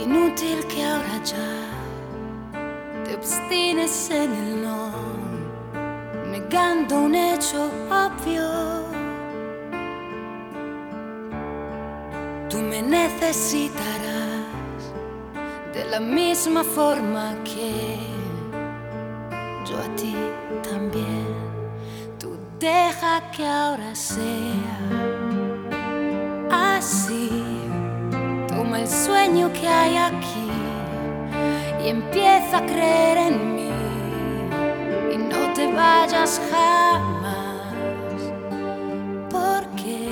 Inútil que ahora ya te obstines en el no, negando un hecho obvio. Tú me necesitarás de la misma forma que yo a ti también. Tú deja que ahora sea así. Toma el sueño que hay aquí y empieza a creer en mí. Y no te vayas jamás, porque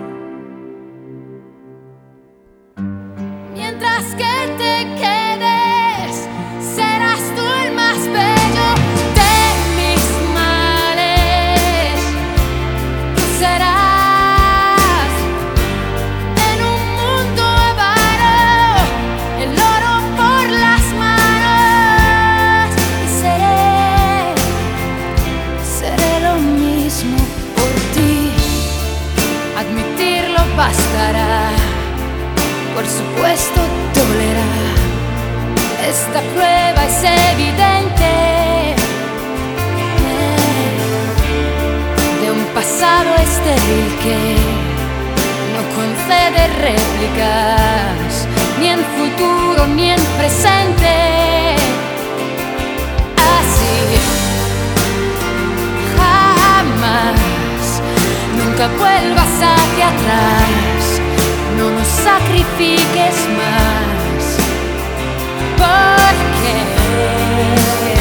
mientras que te quedes, serás tú el más bello de mis males. Tú serás en un mundo avaro el oro por las manos. Y seré lo mismo por ti. Admitirlo bastará. Por supuesto dolerá. Esta prueba es evidente de un pasado estéril que no concede réplicas, ni en futuro ni en presente. Así jamás, nunca vuelvas hacia atrás. No nos sacrifiques más, porque